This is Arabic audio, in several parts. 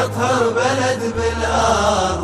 يطهر بلد بالأرض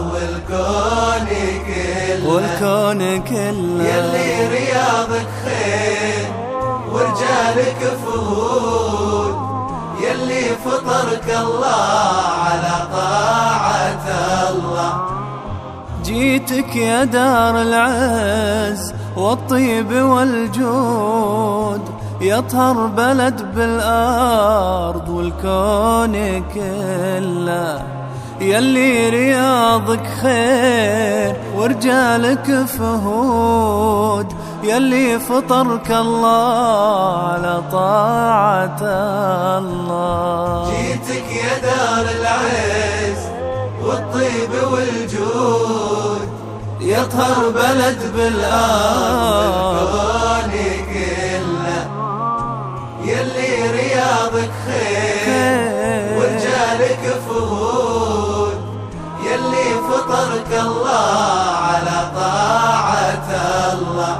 والكون كله يلي رياضك خير ورجالك فهود، يلي فطرك الله على طاعة الله. جيتك يا دار العز والطيب والجود، يطهر بلد بالأرض والكون كله، يلي رياضك خير ورجالك فهود، يلي فطرك الله على طاعة الله. جيتك يا دار العز والطيب والجود، يطهر بلد بالأرض والكون كله، يلي رياضك خير ورجالك فهود، يلي فطرك الله على طاعة الله.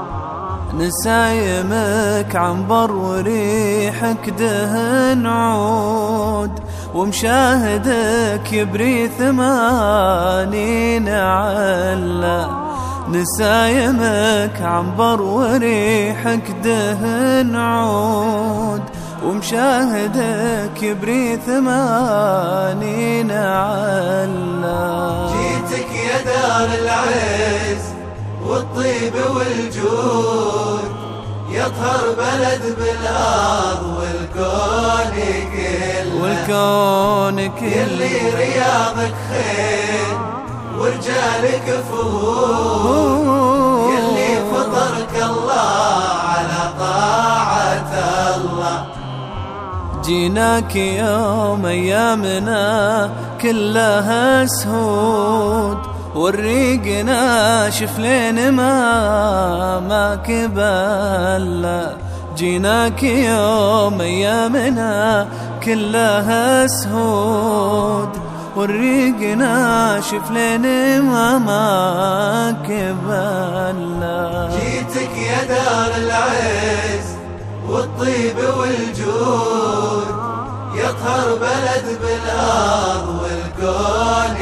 نسايمك عنبر وريحك دهن عود، ومشاهدك يبري 80 علة. نسايمك عنبر وريحك دهن عود، ومشاهدك يبري 80 علة. جيتك يا دار العز والطيب والجود، يطهر بلد بالأرض والكون كله، يلي رياضك خير ورجالك فهود، يلي فطرك الله على طاعة الله. جيناك يوم أيامنا كلها سهود، والريق ناشف لين ما كبل. جيناك يوم أيامنا كلها سهود، والريق ناشف لين ما كبل. جيتك يا دار العز والطيب والجود، يطهر بلد بالأرض والكون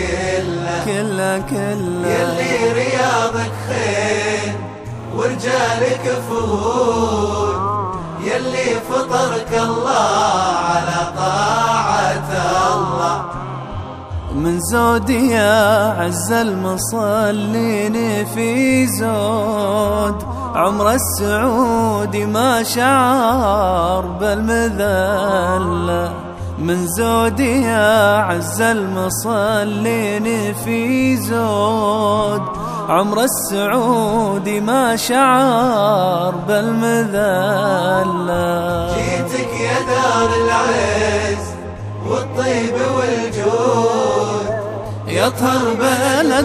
كله، يلي رياضك خير ورجالك فهود، يلي فطرك الله على طاعة الله. من زود يا عز المصلين في زود، عمر السعودي ما شعر بالمذلة. من زود يا عز المصلين في زود، عمر السعودي ما شعر بالمذلة. جيتك يا دار العز والطيب والجود، يطهر بلد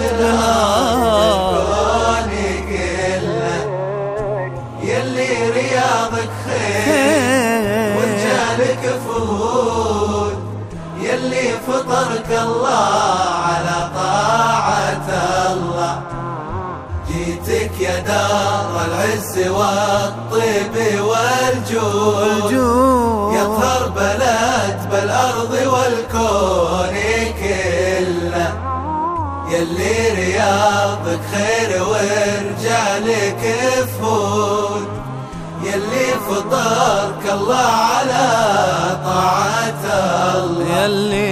بالأرض كله، يلي رياضك خير ورجالك فهود، يلي فطرك الله على طاعة الله. جيتك يا دار العز والطيب والجود، يطهر بلد بالأرض والكون كله، يلي رياضك خير ورجالك فهود، يلي فطرك الله على طاعة الله. يلي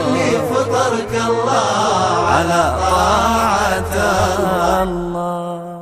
فطرك الله على طاعة الله.